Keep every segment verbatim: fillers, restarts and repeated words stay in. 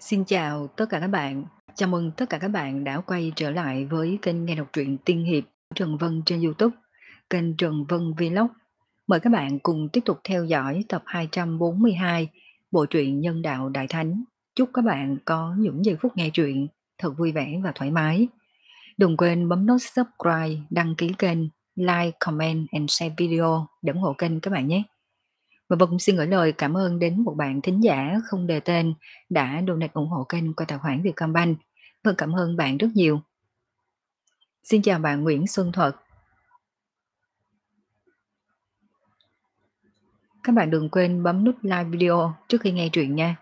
Xin chào tất cả các bạn. Chào mừng tất cả các bạn đã quay trở lại với kênh nghe đọc truyện tiên hiệp Trần Vân trên YouTube, kênh Trần Vân Vlog. Mời các bạn cùng tiếp tục theo dõi tập hai trăm bốn mươi hai bộ truyện Nhân đạo Đại Thánh. Chúc các bạn có những giây phút nghe truyện thật vui vẻ và thoải mái. Đừng quên bấm nút subscribe, đăng ký kênh, like, comment and share video để ủng hộ kênh các bạn nhé. Và Vân cũng xin gửi lời cảm ơn đến một bạn thính giả không đề tên đã donate ủng hộ kênh qua tài khoản Vietcombank. Vân cảm ơn bạn rất nhiều. Xin chào bạn Nguyễn Xuân Thuật. Các bạn đừng quên bấm nút like video trước khi nghe truyện nha.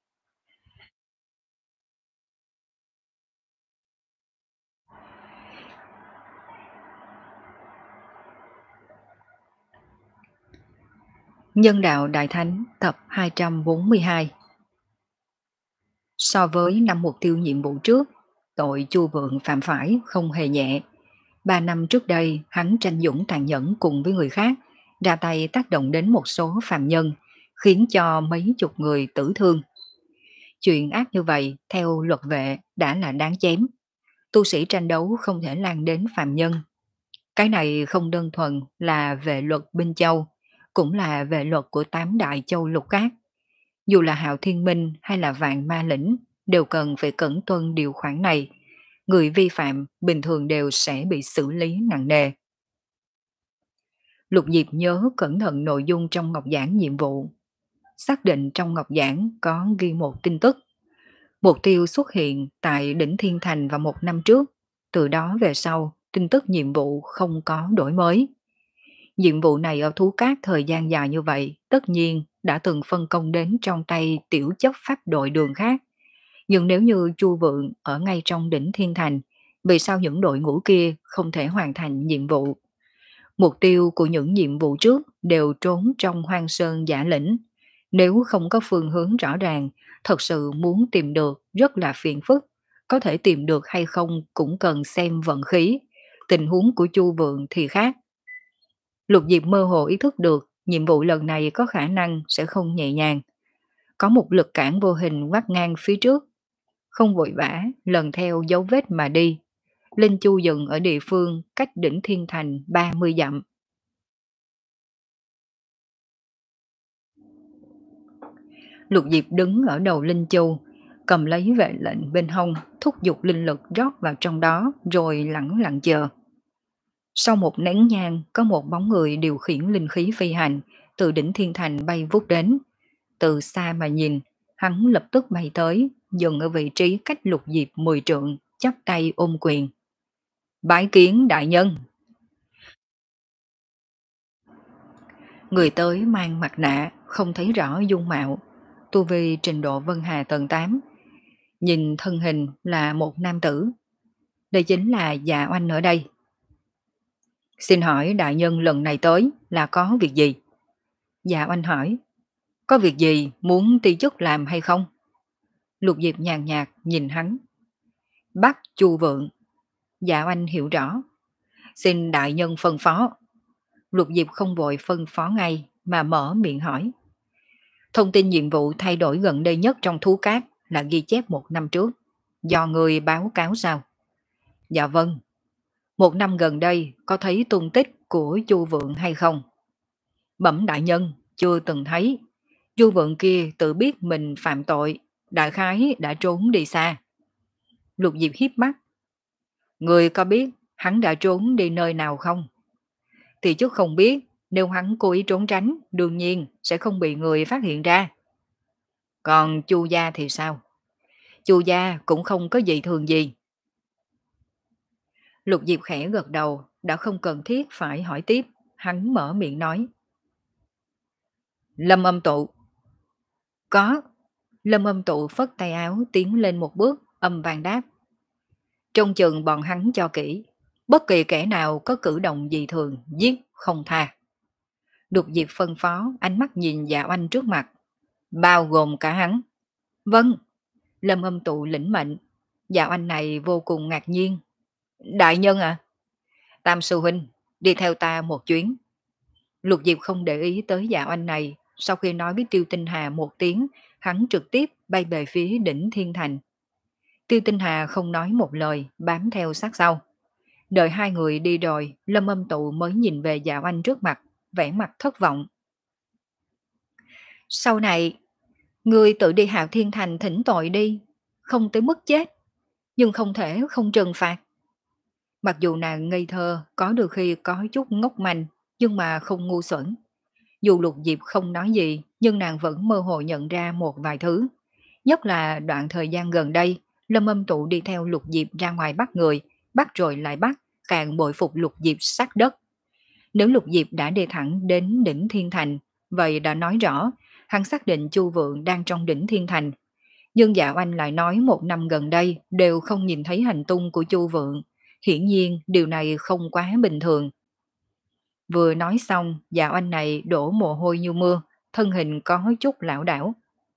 Nhân đạo Đại Thánh tập hai trăm bốn mươi hai. So với năm mục tiêu nhiệm vụ trước, tội Chu Vượng phạm phải không hề nhẹ. Ba năm trước đây, hắn tranh dũng tàn nhẫn cùng với người khác, ra tay tác động đến một số phàm nhân, khiến cho mấy chục người tử thương. Chuyện ác như vậy, theo luật vệ, đã là đáng chém. Tu sĩ tranh đấu không thể lan đến phàm nhân. Cái này không đơn thuần là về luật Binh Châu, cũng là về luật của tám đại châu lục khác. Dù là Hạo Thiên Minh hay là Vạn Ma Lĩnh, đều cần phải cẩn tuân điều khoản này. Người vi phạm bình thường đều sẽ bị xử lý nặng nề. Lục Diệp nhớ cẩn thận nội dung trong ngọc giảng nhiệm vụ. Xác định trong ngọc giảng có ghi một tin tức. Mục tiêu xuất hiện tại đỉnh Thiên Thành vào một năm trước. Từ đó về sau, tin tức nhiệm vụ không có đổi mới. Nhiệm vụ này ở Thú Cát thời gian dài như vậy, tất nhiên đã từng phân công đến trong tay tiểu chấp pháp đội đường khác. Nhưng nếu như Chu Vượng ở ngay trong đỉnh Thiên Thành, vì sao những đội ngũ kia không thể hoàn thành nhiệm vụ? Mục tiêu của những nhiệm vụ trước đều trốn trong hoang sơn giả lĩnh. Nếu không có phương hướng rõ ràng, thật sự muốn tìm được rất là phiền phức. Có thể tìm được hay không cũng cần xem vận khí. Tình huống của Chu Vượng thì khác. Lục Diệp mơ hồ ý thức được nhiệm vụ lần này có khả năng sẽ không nhẹ nhàng. Có một lực cản vô hình quát ngang phía trước. Không vội vã, lần theo dấu vết mà đi. Linh Chu dừng ở địa phương cách đỉnh Thiên Thành ba mươi dặm. Lục Diệp đứng ở đầu Linh Chu, cầm lấy vệ lệnh bên hông, thúc giục linh lực rót vào trong đó rồi lặng lặng chờ. Sau một nén nhang, có một bóng người điều khiển linh khí phi hành từ đỉnh Thiên Thành bay vút đến. Từ xa mà nhìn, hắn lập tức bay tới, dừng ở vị trí cách Lục Diệp mười trượng, chắp tay ôm quyền. Bái kiến đại nhân. Người tới mang mặt nạ, không thấy rõ dung mạo, tu vi trình độ Vân Hà tầng tám. Nhìn thân hình là một nam tử. Đây chính là Dạ Oanh ở đây. Xin hỏi đại nhân lần này tới là có việc gì? Dạ Oanh hỏi. Có việc gì muốn ti chức làm hay không? Lục Diệp nhàn nhạt nhìn hắn. Bắt Chu Vượng. Dạ Oanh hiểu rõ. Xin đại nhân phân phó. Lục Diệp không vội phân phó ngay mà mở miệng hỏi. Thông tin nhiệm vụ thay đổi gần đây nhất trong Thú Cát là ghi chép một năm trước. Do người báo cáo sao? Dạ vâng. Một năm gần đây có thấy tung tích của Chu Vượng hay không? Bẩm đại nhân, chưa từng thấy. Chu Vượng kia tự biết mình phạm tội, đại khái đã trốn đi xa. Lục Diệp hiếp mắt. Người có biết hắn đã trốn đi nơi nào không? Thì chứ không biết, nếu hắn cố ý trốn tránh, đương nhiên sẽ không bị người phát hiện ra. Còn Chu gia thì sao? Chu gia cũng không có gì thường gì. Lục Diệp khẽ gật đầu, đã không cần thiết phải hỏi tiếp, hắn mở miệng nói. Lâm Âm Tụ. Có. Lâm Âm Tụ phất tay áo tiến lên một bước, âm vang đáp. Trong chừng bọn hắn cho kỹ, bất kỳ kẻ nào có cử động gì thường, giết không tha. Lục Diệp phân phó, ánh mắt nhìn Dạ Oanh trước mặt, bao gồm cả hắn. Vâng. Lâm Âm Tụ lĩnh mệnh. Dạ Oanh này vô cùng ngạc nhiên. Đại nhân à? Tam sư huynh, đi theo ta một chuyến. Lục Diệp không để ý tới Dạ Oanh này, sau khi nói với Tiêu Tinh Hà một tiếng, hắn trực tiếp bay về phía đỉnh Thiên Thành. Tiêu Tinh Hà không nói một lời, bám theo sát sau. Đợi hai người đi rồi, Lâm Âm Tụ mới nhìn về Dạ Oanh trước mặt, vẻ mặt thất vọng. Sau này, ngươi tự đi Hạo Thiên Thành thỉnh tội đi, không tới mức chết, nhưng không thể không trừng phạt. Mặc dù nàng ngây thơ, có đôi khi có chút ngốc manh, nhưng mà không ngu xuẩn. Dù Lục Diệp không nói gì, nhưng nàng vẫn mơ hồ nhận ra một vài thứ. Nhất là đoạn thời gian gần đây, Lâm Âm Tụ đi theo Lục Diệp ra ngoài bắt người, bắt rồi lại bắt, càng bội phục Lục Diệp sát đất. Nếu Lục Diệp đã đi thẳng đến đỉnh Thiên Thành, vậy đã nói rõ, hắn xác định Chu Vượng đang trong đỉnh Thiên Thành. Nhưng Dạ Oanh lại nói một năm gần đây đều không nhìn thấy hành tung của Chu Vượng. Hiển nhiên điều này không quá bình thường. Vừa nói xong, Dạ Oanh này đổ mồ hôi như mưa, thân hình có chút lão đảo.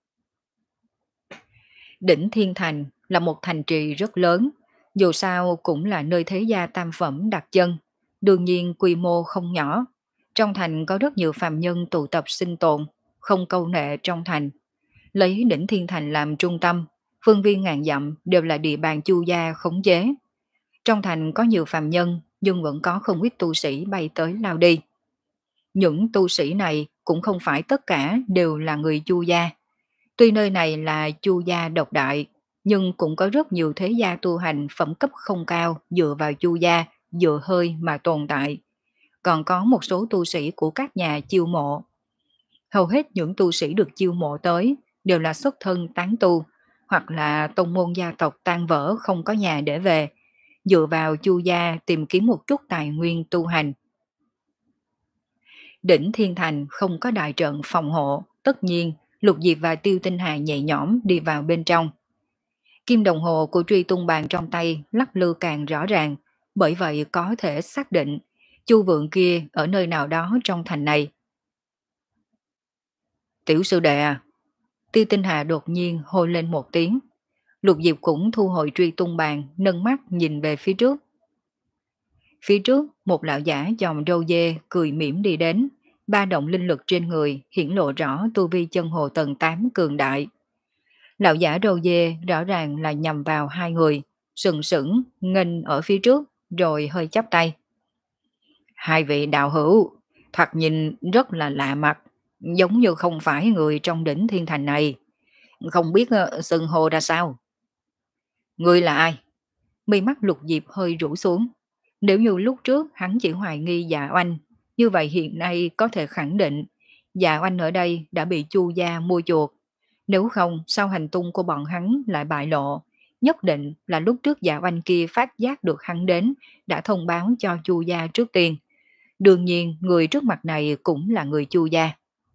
Đỉnh Thiên Thành là một thành trì rất lớn, dù sao cũng là nơi thế gia tam phẩm đặt chân, đương nhiên quy mô không nhỏ. Trong thành có rất nhiều phàm nhân tụ tập sinh tồn, không câu nệ trong thành. Lấy đỉnh Thiên Thành làm trung tâm, phương viên ngàn dặm đều là địa bàn Chu gia khống chế. Trong thành có nhiều phàm nhân, nhưng vẫn có không ít tu sĩ bay tới lao đi. Những tu sĩ này cũng không phải tất cả đều là người Chu gia. Tuy nơi này là Chu gia độc đại, nhưng cũng có rất nhiều thế gia tu hành phẩm cấp không cao dựa vào Chu gia, dựa hơi mà tồn tại. Còn có một số tu sĩ của các nhà chiêu mộ. Hầu hết những tu sĩ được chiêu mộ tới đều là xuất thân tán tu, hoặc là tông môn gia tộc tan vỡ không có nhà để về, dựa vào Chu gia tìm kiếm một chút tài nguyên tu hành. Đỉnh Thiên Thành không có đại trận phòng hộ, tất nhiên Lục Diệp và Tiêu Tinh Hà nhẹ nhõm đi vào bên trong. Kim đồng hồ của Truy Tung bàn trong tay lắc lư càng rõ ràng, bởi vậy có thể xác định Chu Vượng kia ở nơi nào đó trong thành này. Tiểu sư đệ à? Tiêu Tinh Hà đột nhiên hô lên một tiếng. Lục Diệp cũng thu hồi Truy Tung bàn, nâng mắt nhìn về phía trước. Phía trước, một lão giả dòng râu dê cười mỉm đi đến, ba động linh lực trên người hiển lộ rõ tu vi chân hồ tầng tám cường đại. Lão giả râu dê rõ ràng là nhằm vào hai người, sừng sững, nghênh ở phía trước, rồi hơi chắp tay. Hai vị đạo hữu, thoạt nhìn rất là lạ mặt, giống như không phải người trong đỉnh Thiên Thành này. Không biết uh, xưng hô ra sao? Ngươi là ai? Mi mắt Lục Diệp hơi rũ xuống. Nếu như lúc trước hắn chỉ hoài nghi Dạ Oanh, như vậy hiện nay có thể khẳng định Dạ Oanh ở đây đã bị Chu gia mua chuộc. Nếu không, sao hành tung của bọn hắn lại bại lộ? Nhất định là lúc trước Dạ Oanh kia phát giác được hắn đến, đã thông báo cho Chu gia trước tiên. Đương nhiên, người trước mặt này cũng là người Chu gia.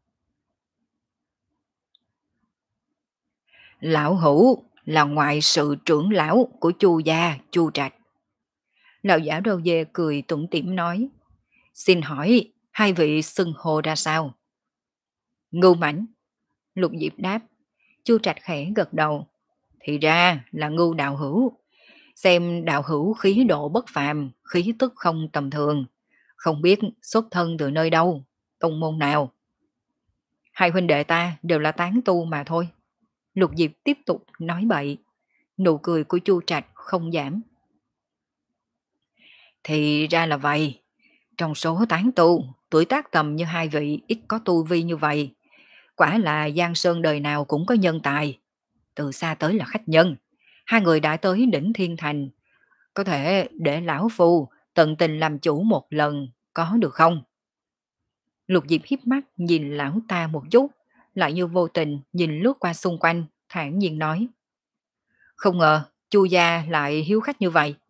Lão hữu là ngoại sự trưởng lão của Chu gia, Chu Trạch. Lão giả râu dê cười tủm tỉm nói. Xin hỏi, hai vị xưng hô ra sao? Ngưu Mãnh. Lục Diệp đáp. Chu Trạch khẽ gật đầu. Thì ra là Ngưu đạo hữu. Xem đạo hữu khí độ bất phàm, khí tức không tầm thường. Không biết xuất thân từ nơi đâu, tông môn nào. Hai huynh đệ ta đều là tán tu mà thôi. Lục Diệp tiếp tục nói bậy. Nụ cười của Chu Trạch không giảm. Thì ra là vậy. Trong số tán tu, tuổi tác tầm như hai vị ít có tu vi như vậy. Quả là Giang Sơn đời nào cũng có nhân tài. Từ xa tới là khách nhân. Hai người đã tới đỉnh Thiên Thành. Có thể để lão phu tận tình làm chủ một lần, có được không? Lục Diệp hiếp mắt nhìn lão ta một chút, lại như vô tình nhìn lướt qua xung quanh, thản nhiên nói. Không ngờ, Chu gia lại hiếu khách như vậy.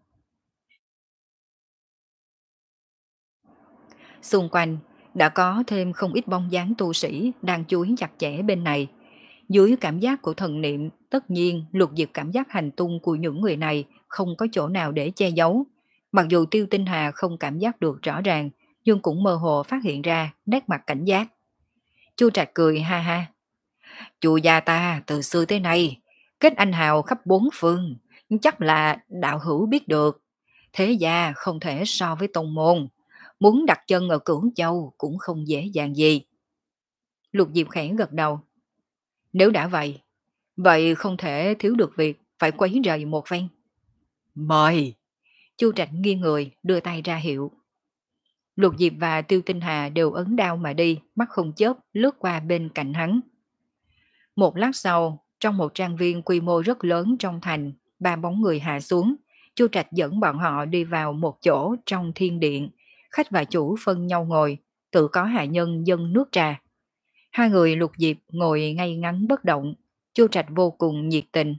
Xung quanh đã có thêm không ít bóng dáng tu sĩ đang chú ý chặt chẽ bên này. Dưới cảm giác của thần niệm, tất nhiên Lục Diệp cảm giác hành tung của những người này không có chỗ nào để che giấu. Mặc dù Tiêu Tinh Hà không cảm giác được rõ ràng, nhưng cũng mơ hồ phát hiện ra nét mặt cảnh giác. Chu Trạch cười ha ha. Chu gia ta từ xưa tới nay, kết anh hào khắp bốn phương, chắc là đạo hữu biết được. Thế gia không thể so với tông môn, muốn đặt chân ở Cửu Châu cũng không dễ dàng gì. Lục Diệp khẽ gật đầu. Nếu đã vậy, vậy không thể thiếu được việc phải quấy rầy một phen. Mời! Chu Trạch nghiêng người, đưa tay ra hiệu. Lục Diệp và Tiêu Tinh Hà đều ấn đao mà đi, mắt không chớp, lướt qua bên cạnh hắn. Một lát sau, trong một trang viên quy mô rất lớn trong thành, ba bóng người hạ xuống. Chu Trạch dẫn bọn họ đi vào một chỗ trong thiên điện. Khách và chủ phân nhau ngồi, tự có hạ nhân dâng nước trà. Hai người Lục Diệp ngồi ngay ngắn bất động. Chu Trạch vô cùng nhiệt tình.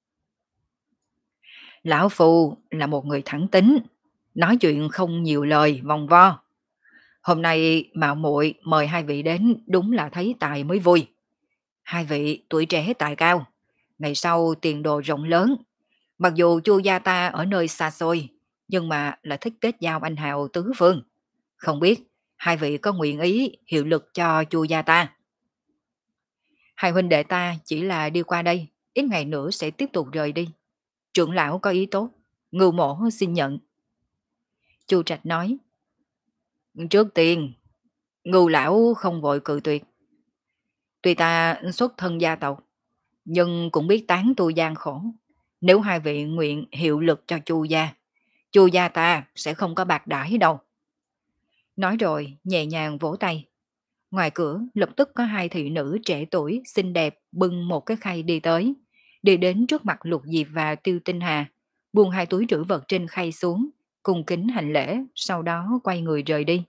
Lão Phu là một người thẳng tính, nói chuyện không nhiều lời vòng vo. Hôm nay mạo muội mời hai vị đến đúng là thấy tài mới vui. Hai vị tuổi trẻ tài cao, ngày sau tiền đồ rộng lớn. Mặc dù Chu gia ta ở nơi xa xôi, nhưng mà là thích kết giao anh hào tứ phương. Không biết hai vị có nguyện ý hiệu lực cho Chu gia ta? Hai huynh đệ ta chỉ là đi qua đây, ít ngày nữa sẽ tiếp tục rời đi. Trưởng lão có ý tốt, Ngưu mổ xin nhận. Chu Trạch nói, trước tiên, Ngưu lão không vội cự tuyệt. Tuy ta xuất thân gia tộc, nhưng cũng biết tán tu gian khổ. Nếu hai vị nguyện hiệu lực cho Chu gia, Chu gia ta sẽ không có bạc đãi đâu. Nói rồi nhẹ nhàng vỗ tay. Ngoài cửa lập tức có hai thị nữ trẻ tuổi xinh đẹp bưng một cái khay đi tới, đi đến trước mặt Lục Diệp và Tiêu Tinh Hà, buông hai túi trữ vật trên khay xuống, cung kính hành lễ, sau đó quay người rời đi.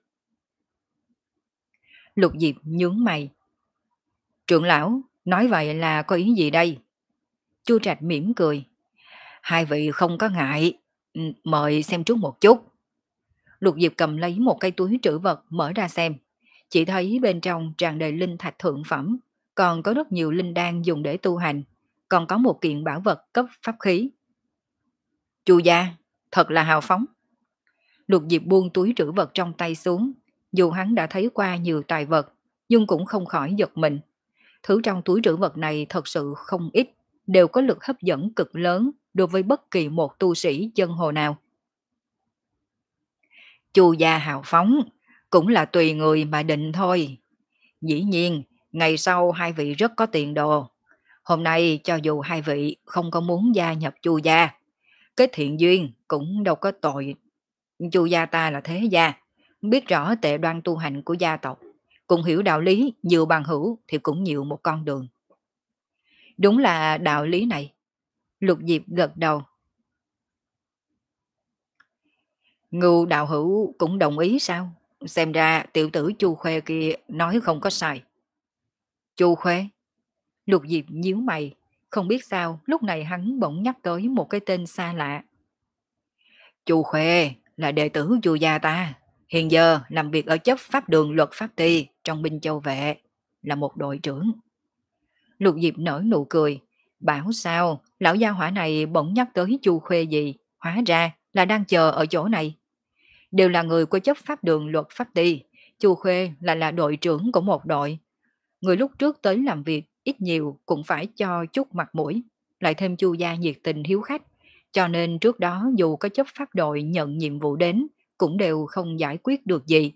Lục Diệp nhướng mày. Trưởng lão, nói vậy là có ý gì đây? Chu Trạch mỉm cười. Hai vị không có ngại, ừ, mời xem trước một chút. Lục Diệp cầm lấy một cái túi trữ vật mở ra xem. Chỉ thấy bên trong tràn đầy linh thạch thượng phẩm, còn có rất nhiều linh đan dùng để tu hành, còn có một kiện bảo vật cấp pháp khí. Chu gia, thật là hào phóng. Lục Diệp buông túi trữ vật trong tay xuống, dù hắn đã thấy qua nhiều tài vật, nhưng cũng không khỏi giật mình. Thứ trong túi trữ vật này thật sự không ít, đều có lực hấp dẫn cực lớn đối với bất kỳ một tu sĩ chân hồ nào. Chu gia hào phóng, cũng là tùy người mà định thôi. Dĩ nhiên, ngày sau hai vị rất có tiền đồ. Hôm nay cho dù hai vị không có muốn gia nhập Chu gia, kết thiện duyên cũng đâu có tội. Chu gia ta là thế gia, biết rõ tệ đoan tu hành của gia tộc, cũng hiểu đạo lý nhiều bằng hữu thì cũng nhiều một con đường. Đúng là đạo lý này. Lục Diệp gật đầu. Ngưu đạo hữu cũng đồng ý sao? Xem ra tiểu tử Chu Khuê kia nói không có sai. Chu Khuê? Lục Diệp nhíu mày, không biết sao lúc này hắn bỗng nhắc tới một cái tên xa lạ. Chu Khuê là đệ tử Chu gia ta, hiện giờ làm việc ở chấp pháp đường luật pháp ty trong binh châu vệ, là một đội trưởng. Lục Diệp nở nụ cười, bảo sao lão gia hỏa này bỗng nhắc tới Chu Khuê gì, hóa ra là đang chờ ở chỗ này. Đều là người của chấp pháp đường luật pháp ty, Chu Khuê là là đội trưởng của một đội. Người lúc trước tới làm việc ít nhiều cũng phải cho chút mặt mũi, lại thêm Chu gia nhiệt tình hiếu khách, cho nên trước đó dù có chấp pháp đội nhận nhiệm vụ đến, cũng đều không giải quyết được gì.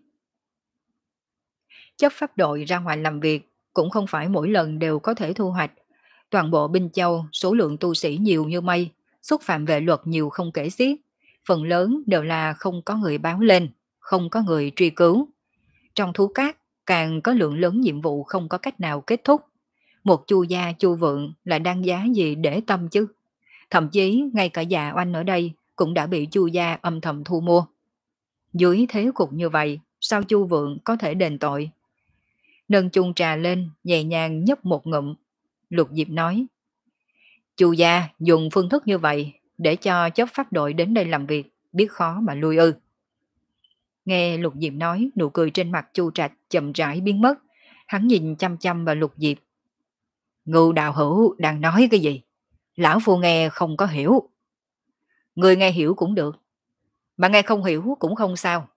Chấp pháp đội ra ngoài làm việc cũng không phải mỗi lần đều có thể thu hoạch. Toàn bộ Binh Châu số lượng tu sĩ nhiều như mây, xúc phạm vệ luật nhiều không kể xiết, phần lớn đều là không có người báo lên, không có người truy cứu. Trong thú cát càng có lượng lớn nhiệm vụ không có cách nào kết thúc. Một Chu gia Chu vượng lại đang giá gì để tâm chứ? Thậm chí ngay cả già oanh ở đây cũng đã bị Chu gia âm thầm thu mua. Dưới thế cục như vậy, sao Chu vượng có thể đền tội? Nâng chung trà lên, nhẹ nhàng nhấp một ngụm. Lục Diệp nói, Chu gia dùng phương thức như vậy để cho chấp pháp đội đến đây làm việc, biết khó mà lui ư. Nghe Lục Diệp nói, nụ cười trên mặt Chu Trạch chậm rãi biến mất. Hắn nhìn chăm chăm vào Lục Diệp. Ngưu đạo hữu đang nói cái gì? Lão phu nghe không có hiểu. Người nghe hiểu cũng được, mà nghe không hiểu cũng không sao.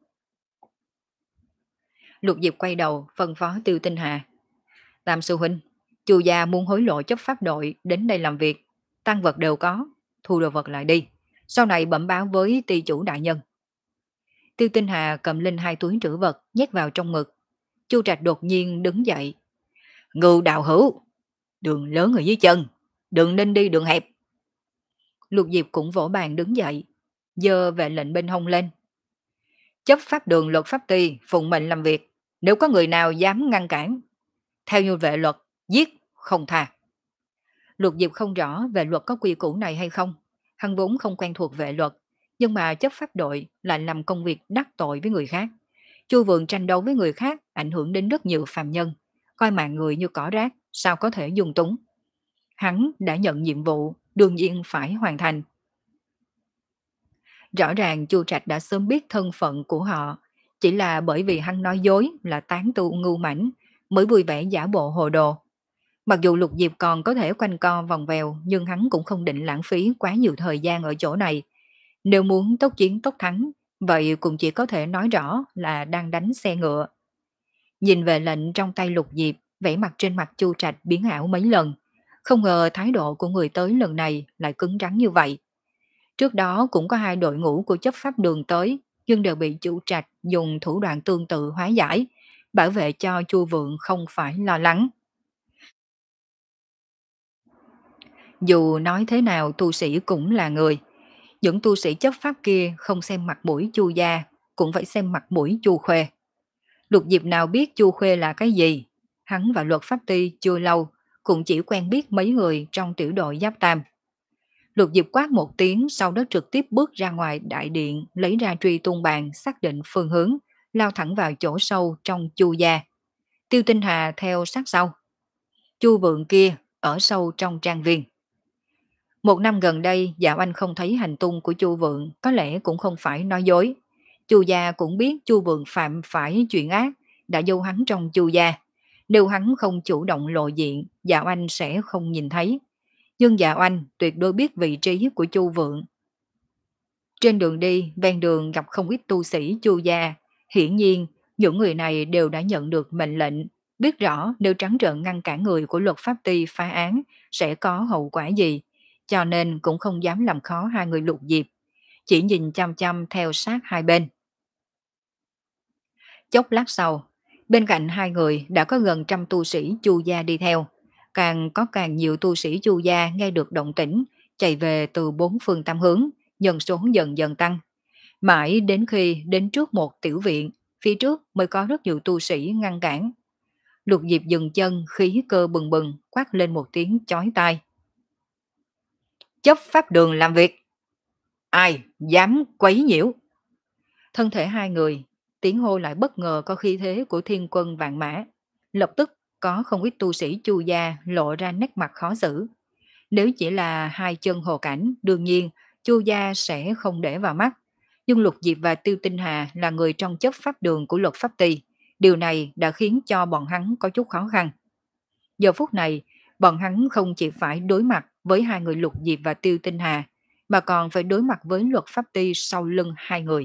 Lục Diệp quay đầu phân phó Tiêu Tinh Hà. Tam sư huynh, Chu gia muốn hối lộ chấp pháp đội đến đây làm việc, tăng vật đều có, thu đồ vật lại đi, sau này bẩm báo với ty chủ đại nhân. Tiêu Tinh Hà cầm lên hai túi trữ vật nhét vào trong ngực. Chu Trạch đột nhiên đứng dậy. Ngưu đạo hữu, Đường lớn ở dưới chân, đừng nên đi đường hẹp. Lục Diệp cũng vỗ bàn đứng dậy, giơ vệ lệnh bên hông lên. Chấp pháp đường luật pháp ty, phụng mệnh làm việc. Nếu có người nào dám ngăn cản, theo như vệ luật, giết, không tha. Lục Diệp không rõ về luật có quy củ này hay không. Hắn vốn không quen thuộc vệ luật, nhưng mà chấp pháp đội lại làm công việc đắc tội với người khác. Chu Vượng tranh đấu với người khác ảnh hưởng đến rất nhiều phàm nhân, coi mạng người như cỏ rác, sao có thể dung túng. Hắn đã nhận nhiệm vụ, đương nhiên phải hoàn thành. Rõ ràng Chu Trạch đã sớm biết thân phận của họ, chỉ là bởi vì hắn nói dối là tán tu ngu mảnh, mới vui vẻ giả bộ hồ đồ. Mặc dù Lục Diệp còn có thể quanh co vòng vèo, nhưng hắn cũng không định lãng phí quá nhiều thời gian ở chỗ này. Nếu muốn tốc chiến tốc thắng, vậy cũng chỉ có thể nói rõ là đang đánh xe ngựa. Nhìn về lệnh trong tay Lục Diệp, vẻ mặt trên mặt Chu Trạch biến ảo mấy lần. Không ngờ thái độ của người tới lần này lại cứng rắn như vậy. Trước đó cũng có hai đội ngũ của chấp pháp đường tới, nhưng đều bị Chu Trạch dùng thủ đoạn tương tự hóa giải, bảo vệ cho Chu Vượng không phải lo lắng. Dù nói thế nào tu sĩ cũng là người. Những tu sĩ chấp pháp kia không xem mặt mũi Chu gia, cũng phải xem mặt mũi Chu Khuê. Lục Diệp nào biết Chu Khuê là cái gì? Hắn và luật pháp ty chưa lâu, cũng chỉ quen biết mấy người trong tiểu đội Giáp Tam. Lục Diệp quát một tiếng, sau đó trực tiếp bước ra ngoài đại điện, lấy ra truy tung bàn xác định phương hướng, lao thẳng vào chỗ sâu trong Chu gia. Tiêu Tinh Hà theo sát sau. Chu Vượng kia ở sâu trong trang viên. Một năm gần đây, Dạo Anh không thấy hành tung của Chu Vượng, có lẽ cũng không phải nói dối. Chu gia cũng biết Chu Vượng phạm phải chuyện ác, đã dâu hắn trong Chu gia. Nếu hắn không chủ động lộ diện, Dạo Anh sẽ không nhìn thấy. Nhưng Dạo Anh tuyệt đối biết vị trí của Chu Vượng. Trên đường đi, ven đường gặp không ít tu sĩ Chu gia. Hiển nhiên, những người này đều đã nhận được mệnh lệnh, biết rõ nếu trắng trợn ngăn cản người của luật pháp ty phá án sẽ có hậu quả gì, cho nên cũng không dám làm khó hai người Lục Diệp, chỉ nhìn chăm chăm theo sát hai bên. Chốc lát sau, bên cạnh hai người đã có gần trăm tu sĩ Chu gia đi theo, càng có càng nhiều tu sĩ Chu gia nghe được động tĩnh, chạy về từ bốn phương tám hướng, nhân số dần dần tăng. Mãi đến khi đến trước một tiểu viện, phía trước mới có rất nhiều tu sĩ ngăn cản. Lục Diệp dừng chân, khí cơ bừng bừng, quát lên một tiếng chói tai. Chấp pháp đường làm việc! Ai dám quấy nhiễu? Thân thể hai người, tiếng hô lại bất ngờ có khí thế của thiên quân vạn mã. Lập tức có không ít tu sĩ Chu gia lộ ra nét mặt khó xử. Nếu chỉ là hai chân hồ cảnh, đương nhiên Chu gia sẽ không để vào mắt. Nhưng Lục Diệp và Tiêu Tinh Hà là người trong chấp pháp đường của luật pháp ty. Điều này đã khiến cho bọn hắn có chút khó khăn. Giờ phút này, bọn hắn không chỉ phải đối mặt với hai người Lục Diệp và Tiêu Tinh Hà, mà còn phải đối mặt với luật pháp ty sau lưng hai người.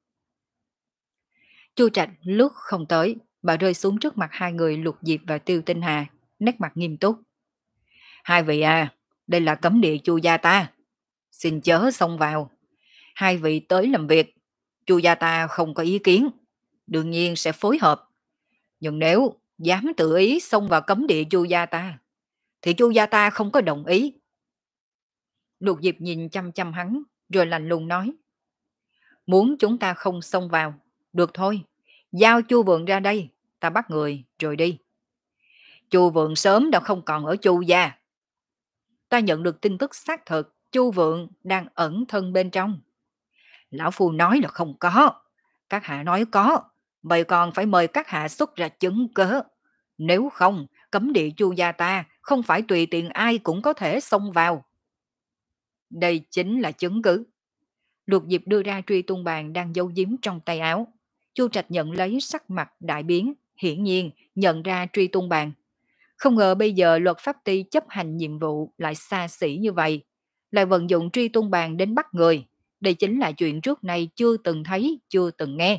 Chu Trạch lướt không tới, bà rơi xuống trước mặt hai người Lục Diệp và Tiêu Tinh Hà, nét mặt nghiêm túc. Hai vị à, đây là cấm địa Chu gia ta, xin chớ xông vào. Hai vị tới làm việc, Chu gia ta không có ý kiến, đương nhiên sẽ phối hợp. Nhưng nếu dám tự ý xông vào cấm địa Chu gia ta, thì Chu gia ta không có đồng ý. Lục Diệp nhìn chăm chăm hắn, rồi lạnh lùng nói. Muốn chúng ta không xông vào, được thôi, giao Chu Vượng ra đây, ta bắt người rồi đi. Chu Vượng sớm đã không còn ở Chu gia. Ta nhận được tin tức xác thực, Chu Vượng đang ẩn thân bên trong. Lão Phu nói là không có, các hạ nói có, vậy còn phải mời các hạ xuất ra chứng cớ. Nếu không, cấm địa Chu gia ta không phải tùy tiện ai cũng có thể xông vào. Đây chính là chứng cứ. Lục Diệp đưa ra truy tung bàn đang giấu giếm trong tay áo. Chu Trạch nhận lấy, sắc mặt đại biến, hiển nhiên nhận ra truy tung bàn. Không ngờ bây giờ luật pháp ty chấp hành nhiệm vụ lại xa xỉ như vậy, lại vận dụng truy tung bàn đến bắt người. Đây chính là chuyện trước nay chưa từng thấy, chưa từng nghe.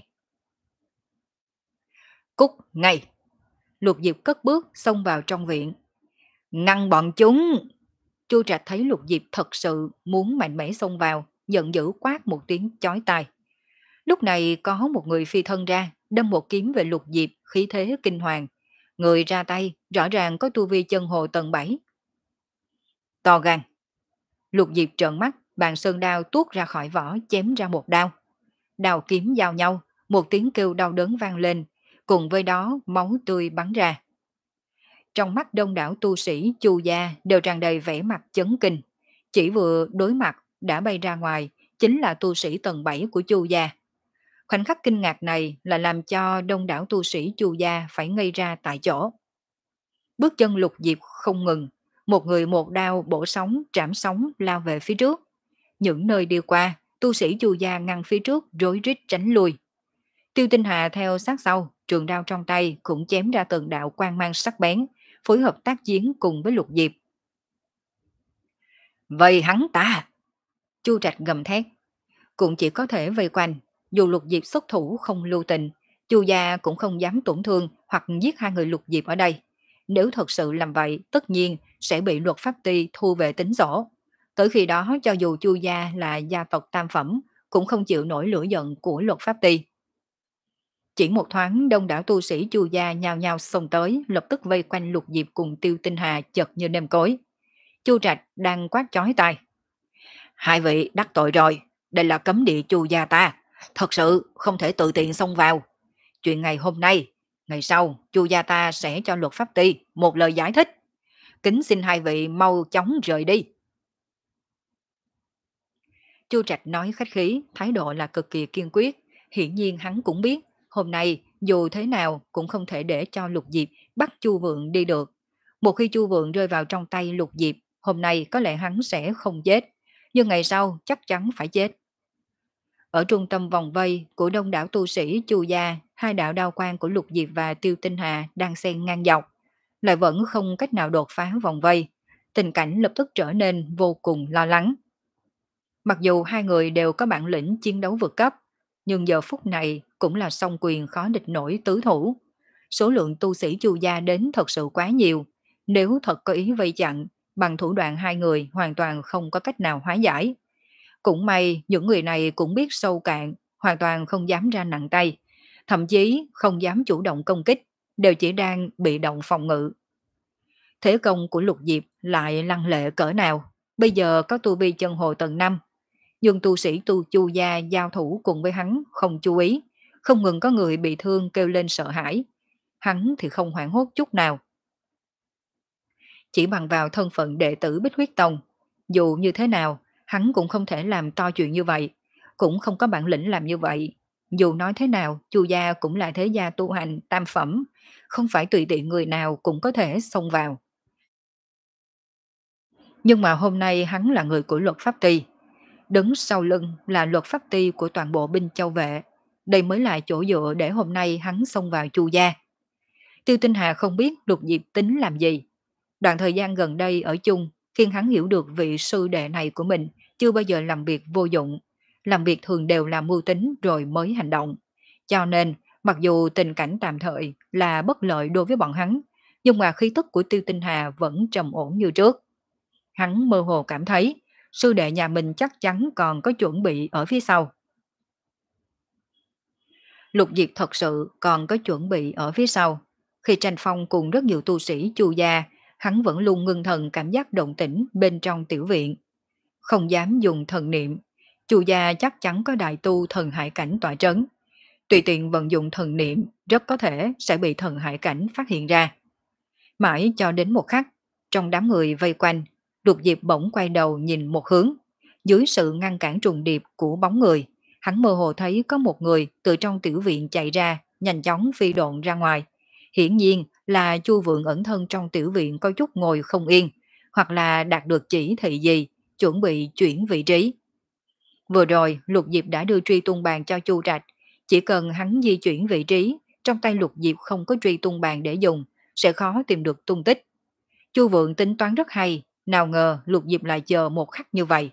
Cút ngay! Lục Diệp cất bước xông vào trong viện. Ngăn bọn chúng! Chu Trạch thấy Lục Diệp thật sự muốn mạnh mẽ xông vào, giận dữ quát một tiếng chói tai. Lúc này có một người phi thân ra, đâm một kiếm về Lục Diệp, khí thế kinh hoàng. Người ra tay rõ ràng có tu vi chân hồ tầng bảy, To gan. Lục Diệp trợn mắt, bàn sơn đao tuốt ra khỏi vỏ chém ra một đao. Đao kiếm giao nhau, một tiếng kêu đau đớn vang lên, cùng với đó máu tươi bắn ra. Trong mắt đông đảo tu sĩ Chu gia đều tràn đầy vẻ mặt chấn kinh. Chỉ vừa đối mặt đã bay ra ngoài, chính là tu sĩ tầng bảy của Chu gia. Khoảnh khắc kinh ngạc này là làm cho đông đảo tu sĩ Chu gia phải ngây ra tại chỗ. Bước chân Lục Diệp không ngừng, một người một đao bổ sóng, trảm sóng lao về phía trước. Những nơi đi qua, tu sĩ Chu gia ngăn phía trước rối rít tránh lui. Tiêu Tinh Hà theo sát sau, trường đao trong tay cũng chém ra từng đạo quang mang sắc bén, phối hợp tác chiến cùng với Lục Diệp. Vây hắn ta! Chu Trạch gầm thét. Cũng chỉ có thể vây quanh, dù Lục Diệp xuất thủ không lưu tình, Chu gia cũng không dám tổn thương hoặc giết hai người Lục Diệp ở đây. Nếu thật sự làm vậy, tất nhiên sẽ bị luật pháp ty thu về tính sổ. Tới khi đó cho dù Chu gia là gia tộc tam phẩm, cũng không chịu nổi lửa giận của luật pháp ty. Chỉ một thoáng đông đảo tu sĩ Chu gia nhao nhao xông tới, lập tức vây quanh Lục Diệp cùng Tiêu Tinh Hà chật như nêm cối. Chu Trạch đang quát chói tai. Hai vị đắc tội rồi, đây là cấm địa Chu gia ta, thật sự không thể tự tiện xông vào. Chuyện ngày hôm nay, ngày sau Chu gia ta sẽ cho luật pháp ty một lời giải thích. Kính xin hai vị mau chóng rời đi. Chu Trạch nói khách khí, thái độ là cực kỳ kiên quyết. Hiển nhiên hắn cũng biết, hôm nay dù thế nào cũng không thể để cho Lục Diệp bắt Chu Vượng đi được. Một khi Chu Vượng rơi vào trong tay Lục Diệp, hôm nay có lẽ hắn sẽ không chết, nhưng ngày sau chắc chắn phải chết. Ở trung tâm vòng vây của đông đảo tu sĩ Chu gia, hai đạo đao quang của Lục Diệp và Tiêu Tinh Hà đang xen ngang dọc, lại vẫn không cách nào đột phá vòng vây. Tình cảnh lập tức trở nên vô cùng lo lắng. Mặc dù hai người đều có bản lĩnh chiến đấu vượt cấp, nhưng giờ phút này cũng là song quyền khó địch nổi tứ thủ. Số lượng tu sĩ Chu gia đến thật sự quá nhiều, nếu thật có ý vây chặn, bằng thủ đoạn hai người hoàn toàn không có cách nào hóa giải. Cũng may những người này cũng biết sâu cạn, hoàn toàn không dám ra nặng tay, thậm chí không dám chủ động công kích, đều chỉ đang bị động phòng ngự. Thế công của Lục Diệp lại lăng lệ cỡ nào, bây giờ có tu vi chân hồ tầng năm, nhưng tu sĩ tu Chu gia giao thủ cùng với hắn không chú ý, không ngừng có người bị thương kêu lên sợ hãi. Hắn thì không hoảng hốt chút nào. Chỉ bằng vào thân phận đệ tử Bích Huyết Tông, dù như thế nào, hắn cũng không thể làm to chuyện như vậy, cũng không có bản lĩnh làm như vậy. Dù nói thế nào, Chu gia cũng là thế gia tu hành tam phẩm, không phải tùy tiện người nào cũng có thể xông vào. Nhưng mà hôm nay hắn là người của luật pháp ty, đứng sau lưng là luật pháp ty của toàn bộ binh châu vệ. Đây mới là chỗ dựa để hôm nay hắn xông vào Chu gia. Tiêu Tinh Hà không biết Lục Diệp tính làm gì. Đoạn thời gian gần đây ở chung, khiến hắn hiểu được vị sư đệ này của mình chưa bao giờ làm việc vô dụng. Làm việc thường đều là mưu tính rồi mới hành động. Cho nên, mặc dù tình cảnh tạm thời là bất lợi đối với bọn hắn, nhưng mà khí tức của Tiêu Tinh Hà vẫn trầm ổn như trước. Hắn mơ hồ cảm thấy, sư đệ nhà mình chắc chắn còn có chuẩn bị ở phía sau. Lục Diệp thật sự còn có chuẩn bị ở phía sau. Khi tranh phong cùng rất nhiều tu sĩ Chu gia, hắn vẫn luôn ngưng thần cảm giác động tĩnh bên trong tiểu viện. Không dám dùng thần niệm, Chu gia chắc chắn có đại tu thần hải cảnh tỏa trấn. Tùy tiện vận dụng thần niệm rất có thể sẽ bị thần hải cảnh phát hiện ra. Mãi cho đến một khắc, trong đám người vây quanh, Lục Diệp bỗng quay đầu nhìn một hướng. Dưới sự ngăn cản trùng điệp của bóng người, hắn mơ hồ thấy có một người từ trong tiểu viện chạy ra, nhanh chóng phi độn ra ngoài. Hiển nhiên là Chu Vượng ẩn thân trong tiểu viện có chút ngồi không yên, hoặc là đạt được chỉ thị gì, chuẩn bị chuyển vị trí. Vừa rồi Lục Diệp đã đưa truy tung bàn cho Chu Trạch, chỉ cần hắn di chuyển vị trí, trong tay Lục Diệp không có truy tung bàn để dùng, sẽ khó tìm được tung tích. Chu Vượng tính toán rất hay, nào ngờ Lục Diệp lại chờ một khắc như vậy.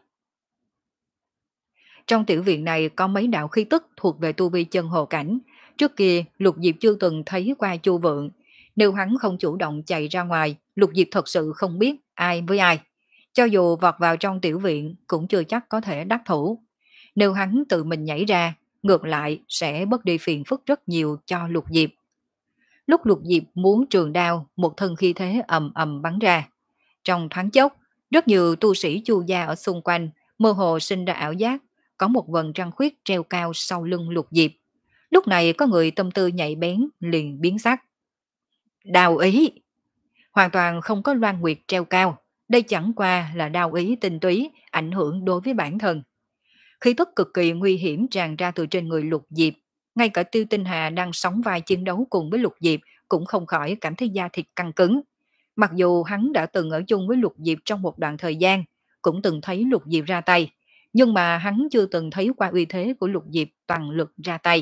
Trong tiểu viện này có mấy đạo khí tức thuộc về tu vi chân hồ cảnh. Trước kia Lục Diệp chưa từng thấy qua Chu Vượng. Nếu hắn không chủ động chạy ra ngoài, Lục Diệp thật sự không biết ai với ai. Cho dù vọt vào trong tiểu viện cũng chưa chắc có thể đắc thủ. Nếu hắn tự mình nhảy ra, ngược lại sẽ bất đi phiền phức rất nhiều cho Lục Diệp. Lúc Lục Diệp muốn trường đao, một thân khí thế ầm ầm bắn ra. Trong thoáng chốc, Rất nhiều tu sĩ Chu gia ở xung quanh mơ hồ sinh ra ảo giác có một vầng trăng khuyết treo cao sau lưng Lục Diệp. Lúc này có người tâm tư nhạy bén liền biến sắc. Đào ý! Hoàn toàn không có loan nguyệt treo cao. Đây chẳng qua là đào ý tinh túy ảnh hưởng đối với bản thân. Khí tức cực kỳ nguy hiểm tràn ra từ trên người Lục Diệp. Ngay cả Tiêu Tinh Hà đang sóng vai chiến đấu cùng với Lục Diệp cũng không khỏi cảm thấy da thịt căng cứng. Mặc dù hắn đã từng ở chung với Lục Diệp trong một đoạn thời gian, cũng từng thấy Lục Diệp ra tay, nhưng mà hắn chưa từng thấy qua uy thế của Lục Diệp toàn lực ra tay.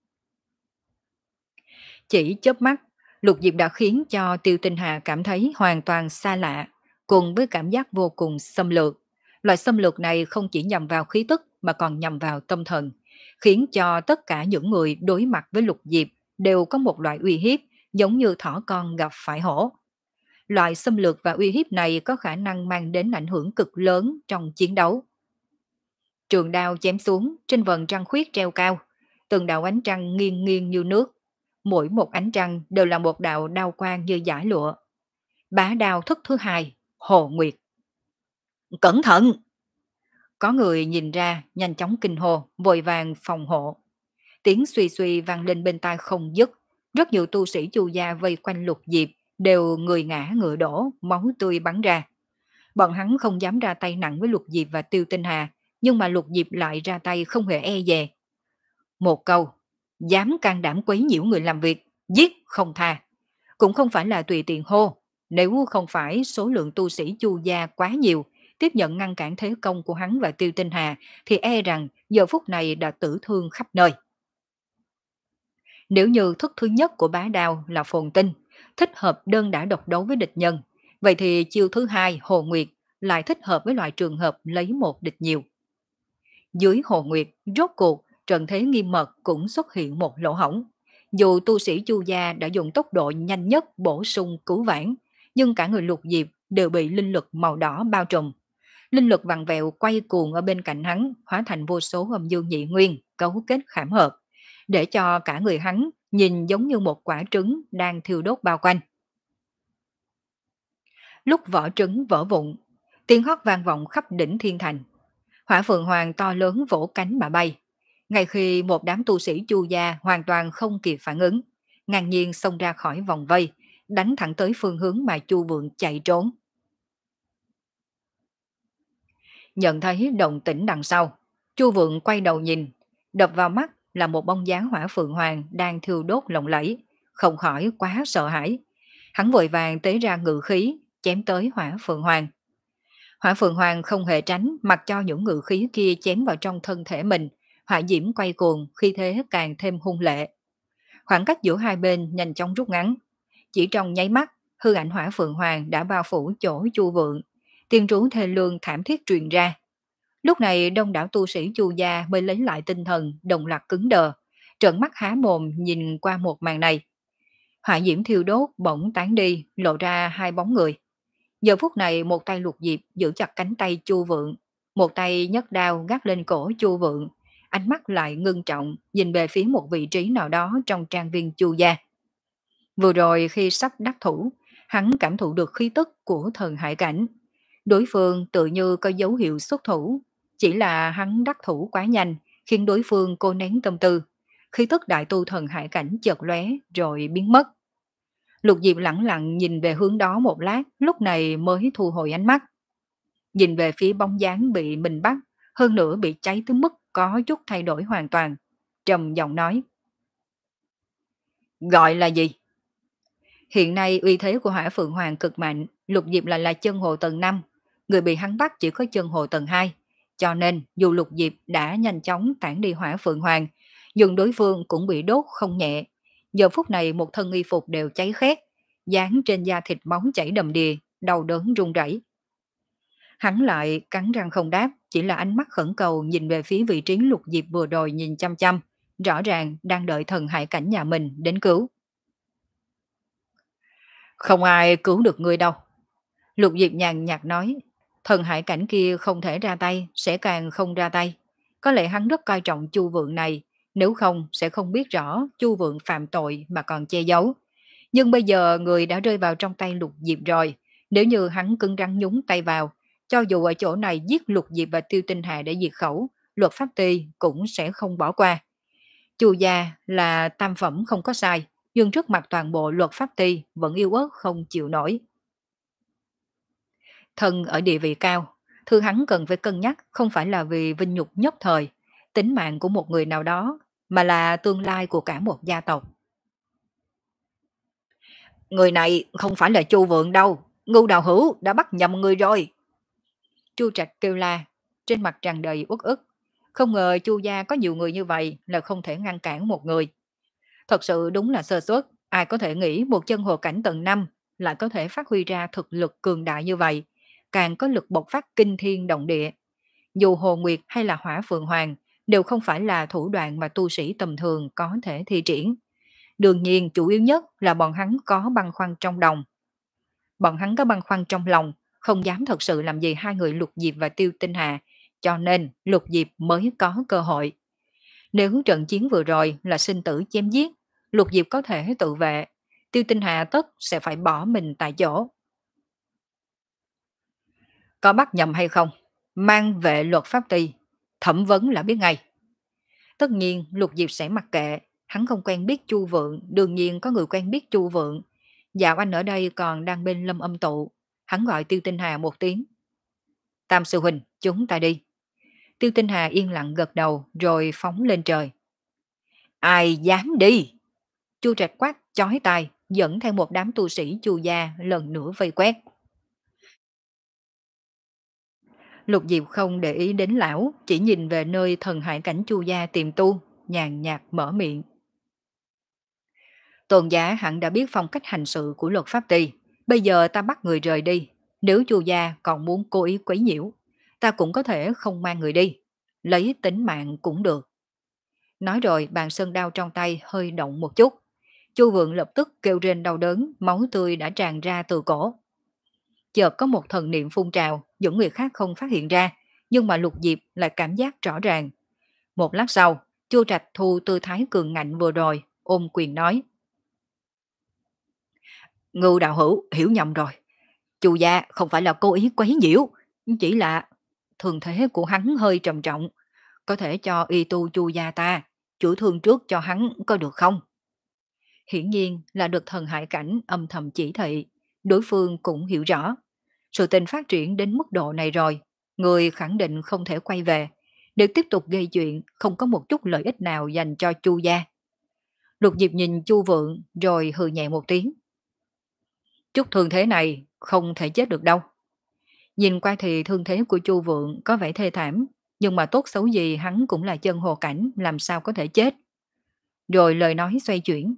Chỉ chớp mắt, Lục Diệp đã khiến cho Tiêu Tinh Hà cảm thấy hoàn toàn xa lạ, cùng với cảm giác vô cùng xâm lược. Loại xâm lược này không chỉ nhằm vào khí tức mà còn nhằm vào tâm thần, khiến cho tất cả những người đối mặt với Lục Diệp đều có một loại uy hiếp giống như thỏ con gặp phải hổ. Loại xâm lược và uy hiếp này có khả năng mang đến ảnh hưởng cực lớn trong chiến đấu. Trường đao chém xuống trên vầng trăng khuyết treo cao, từng đạo ánh trăng nghiêng nghiêng như nước. Mỗi một ánh trăng đều là một đạo đao quang như giải lụa. Bá đao thức thứ hai, Hồ Nguyệt. Cẩn thận! Có người nhìn ra, nhanh chóng kinh hô, vội vàng phòng hộ. Tiếng suy suy vang lên bên tai không dứt. Rất nhiều tu sĩ Chu gia vây quanh Lục Diệp, đều người ngã ngựa đổ, máu tươi bắn ra. Bọn hắn không dám ra tay nặng với Lục Diệp và Tiêu Tinh Hà, nhưng mà Lục Diệp lại ra tay không hề e dè. Một câu, dám can đảm quấy nhiễu người làm việc, giết không tha. Cũng không phải là tùy tiện hô, nếu không phải số lượng tu sĩ Chu gia quá nhiều, tiếp nhận ngăn cản thế công của hắn và Tiêu Tinh Hà, thì e rằng giờ phút này đã tử thương khắp nơi. Nếu như thức thứ nhất của bá đao là phồn tinh, thích hợp đơn đã độc đấu với địch nhân, vậy thì chiêu thứ hai Hồ Nguyệt lại thích hợp với loại trường hợp lấy một địch nhiều. Dưới Hồ Nguyệt, rốt cuộc, trận thế nghiêm mật cũng xuất hiện một lỗ hổng. Dù tu sĩ Chu gia đã dùng tốc độ nhanh nhất bổ sung cứu vãn, nhưng cả người Lục Diệp đều bị linh lực màu đỏ bao trùm. Linh lực vặn vẹo quay cuồng ở bên cạnh hắn, hóa thành vô số âm dương nhị nguyên, cấu kết khảm hợp, để cho cả người hắn nhìn giống như một quả trứng đang thiêu đốt bao quanh. Lúc vỏ trứng vỡ vụn, tiếng hót vang vọng khắp đỉnh thiên thành. Hỏa Phượng Hoàng to lớn vỗ cánh mà bay. Ngay khi một đám tu sĩ Chu gia hoàn toàn không kịp phản ứng, ngang nhiên xông ra khỏi vòng vây, đánh thẳng tới phương hướng mà Chu Vượng chạy trốn. Nhận thấy động tĩnh đằng sau, Chu Vượng quay đầu nhìn, đập vào mắt là một bóng dáng Hỏa Phượng Hoàng đang thiêu đốt lộng lẫy, không khỏi quá sợ hãi. Hắn vội vàng tế ra ngự khí, chém tới Hỏa Phượng Hoàng. Hỏa Phượng Hoàng không hề tránh, mặc cho những ngự khí kia chém vào trong thân thể mình, hỏa diễm quay cuồng, khi thế càng thêm hung lệ. Khoảng cách giữa hai bên nhanh chóng rút ngắn. Chỉ trong nháy mắt, hư ảnh Hỏa Phượng Hoàng đã bao phủ chỗ Chu Vượng. Tiên trú thê lương thảm thiết truyền ra. Lúc này đông đảo tu sĩ Chu gia mới lấy lại tinh thần, đồng loạt cứng đờ, trợn mắt há mồm nhìn qua một màn này. Hỏa diễm thiêu đốt bỗng tán đi, lộ ra hai bóng người. Giờ phút này một tay Lục Diệp giữ chặt cánh tay Chu Vượng, một tay nhấc đao gác lên cổ Chu Vượng, ánh mắt lại ngưng trọng nhìn về phía một vị trí nào đó trong trang viên Chu gia. Vừa rồi khi sắp đắc thủ, hắn cảm thụ được khí tức của thần hải cảnh. Đối phương tự như có dấu hiệu xuất thủ, chỉ là hắn đắc thủ quá nhanh, khiến đối phương cô nén tâm tư. Khí tức đại tu thần hải cảnh chợt lóe rồi biến mất. Lục Diệp lẳng lặng nhìn về hướng đó một lát, lúc này mới thu hồi ánh mắt. Nhìn về phía bóng dáng bị mình bắt, hơn nữa bị cháy tới mức có chút thay đổi hoàn toàn. Trầm giọng nói. Gọi là gì? Hiện nay uy thế của Hỏa Phượng Hoàng cực mạnh, Lục Diệp lại là chân hồ tầng năm, người bị hắn bắt chỉ có chân hồ tầng hai. Cho nên dù Lục Diệp đã nhanh chóng tản đi Hỏa Phượng Hoàng, nhưng đối phương cũng bị đốt không nhẹ. Giờ phút này một thân y phục đều cháy khét, dán trên da thịt máu chảy đầm đìa, đau đớn run rẩy. Hắn lại cắn răng không đáp, chỉ là ánh mắt khẩn cầu nhìn về phía vị trí Lục Diệp vừa rồi nhìn chăm chăm, rõ ràng đang đợi thần hải cảnh nhà mình đến cứu. Không ai cứu được ngươi đâu. Lục Diệp nhàn nhạt nói, thần hải cảnh kia không thể ra tay, sẽ càng không ra tay. Có lẽ hắn rất coi trọng Chu Vượng này, nếu không sẽ không biết rõ Chu Vượng phạm tội mà còn che giấu. Nhưng bây giờ người đã rơi vào trong tay Lục Diệp rồi, nếu như hắn cứng rắn nhúng tay vào, Cho dù ở chỗ này giết Lục Diệp và Tiêu Tinh Hà để diệt khẩu, luật pháp ty cũng sẽ không bỏ qua. Chu gia là tam phẩm không có sai, nhưng trước mặt toàn bộ luật pháp ty vẫn yếu ớt không chịu nổi. Thân ở địa vị cao, thư hắn cần phải cân nhắc không phải là vì vinh nhục nhất thời, tính mạng của một người nào đó, mà là tương lai của cả một gia tộc. Người này không phải là Chu Vượng đâu, Ngưu Đào Hữu đã bắt nhầm người rồi. Chu Trạch kêu la, trên mặt tràn đầy uất ức. Không ngờ Chu gia có nhiều người như vậy là không thể ngăn cản một người. Thật sự đúng là sơ suất, ai có thể nghĩ một chân hồ cảnh tầng năm lại có thể phát huy ra thực lực cường đại như vậy, càng có lực bộc phát kinh thiên động địa. Dù Hồ Nguyệt hay là Hỏa Phượng Hoàng đều không phải là thủ đoạn mà tu sĩ tầm thường có thể thi triển. Đương nhiên chủ yếu nhất là bọn hắn có băn khoăn trong lòng. Bọn hắn có băn khoăn trong lòng, không dám thật sự làm gì hai người Lục Diệp và Tiêu Tinh Hà, cho nên Lục Diệp mới có cơ hội. Nếu trận chiến vừa rồi là sinh tử chém giết, Lục Diệp có thể tự vệ, Tiêu Tinh Hà tất sẽ phải bỏ mình tại chỗ. Có bắt nhầm hay không? Mang vệ luật pháp ty, thẩm vấn là biết ngay. Tất nhiên Lục Diệp sẽ mặc kệ, hắn không quen biết Chu Vượng, đương nhiên có người quen biết Chu Vượng. Dạo anh ở đây còn đang bên Lâm Âm Tụ, hắn gọi Tiêu Tinh Hà một tiếng. Tam sư huynh, chúng ta đi. Tiêu Tinh Hà yên lặng gật đầu rồi phóng lên trời. Ai dám đi? Chu Trạch quát chói tai, dẫn theo một đám tu sĩ Chu gia lần nữa vây quét. Lục Diệp không để ý đến lão, chỉ nhìn về nơi thần hải cảnh Chu gia tìm tu, nhàn nhạt mở miệng. Tôn giả hẳn đã biết phong cách hành sự của luật pháp ty, bây giờ ta bắt người rời đi, nếu Chu gia còn muốn cố ý quấy nhiễu, ta cũng có thể không mang người đi, lấy tính mạng cũng được. Nói rồi bàn sơn đao trong tay hơi động một chút. Chu Vượng lập tức kêu rên đau đớn, máu tươi đã tràn ra từ cổ. Chợt có một thần niệm phun trào, những người khác không phát hiện ra, nhưng mà Lục Diệp lại cảm giác rõ ràng. Một lát sau, Chu Trạch thu tư thái cường ngạnh vừa rồi, ôm quyền nói. Ngưu đạo hữu hiểu nhầm rồi. Chu gia không phải là cố ý quấy nhiễu, chỉ là thường thế của hắn hơi trầm trọng. Có thể cho y tu Chu gia ta chữa thương trước cho hắn có được không? Hiển nhiên là được thần hải cảnh âm thầm chỉ thị, đối phương cũng hiểu rõ. Sự tình phát triển đến mức độ này rồi, người khẳng định không thể quay về. Nếu tiếp tục gây chuyện, không có một chút lợi ích nào dành cho Chu gia. Lục Diệp nhìn Chu Vượng rồi hừ nhẹ một tiếng. Chút thương thế này không thể chết được đâu. Nhìn qua thì thương thế của Chu Vượng có vẻ thê thảm, nhưng mà tốt xấu gì hắn cũng là chân hồ cảnh, làm sao có thể chết. Rồi lời nói xoay chuyển.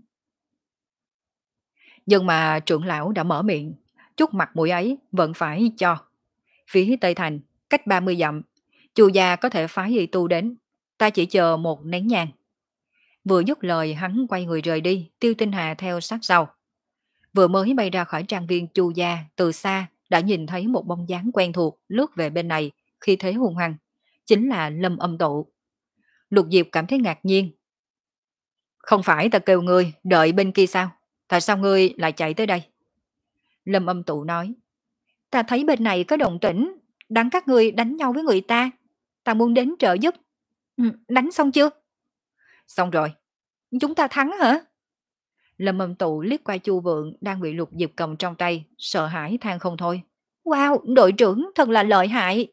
Nhưng mà trưởng lão đã mở miệng, chút mặt mũi ấy vẫn phải cho. Phía Tây Thành, cách ba mươi dặm, Chu gia có thể phái y tu đến, ta chỉ chờ một nén nhang. Vừa dứt lời hắn quay người rời đi, Tiêu Tinh Hà theo sát sau. Vừa mới bay ra khỏi trang viên Chu gia, từ xa đã nhìn thấy một bóng dáng quen thuộc lướt về bên này, khi thế hung hăng, chính là Lâm Âm Tụ. Lục Diệp cảm thấy ngạc nhiên. Không phải ta kêu ngươi đợi bên kia sao? Tại sao ngươi lại chạy tới đây? Lâm Âm Tụ nói. Ta thấy bên này có động tĩnh, đáng các ngươi đánh nhau với người ta. Ta muốn đến trợ giúp. Ừ, đánh xong chưa? Xong rồi. Chúng ta thắng hả? Lâm Âm Tụ liếc qua Chu Vượng đang bị Lục Diệp cầm trong tay, sợ hãi than không thôi. Wow, đội trưởng thật là lợi hại.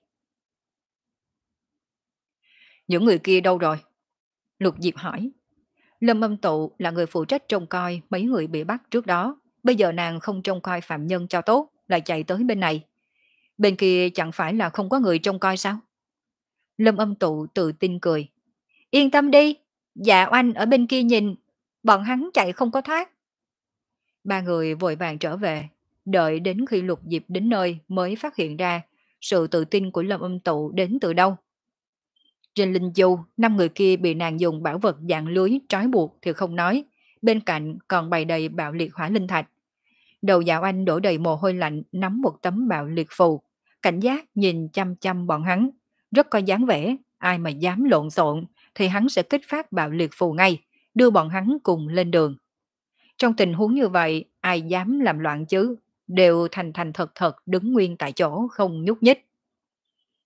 Những người kia đâu rồi? Lục Diệp hỏi. Lâm Âm Tụ là người phụ trách trông coi mấy người bị bắt trước đó. Bây giờ nàng không trông coi phạm nhân cho tốt, lại chạy tới bên này. Bên kia chẳng phải là không có người trông coi sao? Lâm Âm Tụ tự tin cười. Yên tâm đi, dạ oanh ở bên kia nhìn, bọn hắn chạy không có thoát. Ba người vội vàng trở về, đợi đến khi Lục Diệp đến nơi mới phát hiện ra sự tự tin của Lâm Âm Tụ đến từ đâu. Trên Linh Du, năm người kia bị nàng dùng bảo vật dạng lưới trói buộc thì không nói, bên cạnh còn bày đầy bạo liệt hỏa linh thạch. Đầu Dạo Anh đổ đầy mồ hôi lạnh nắm một tấm bạo liệt phù, cảnh giác nhìn chăm chăm bọn hắn, rất có dáng vẻ, ai mà dám lộn xộn thì hắn sẽ kích phát bạo liệt phù ngay, đưa bọn hắn cùng lên đường. Trong tình huống như vậy, ai dám làm loạn chứ, đều thành thành thật thật đứng nguyên tại chỗ không nhúc nhích.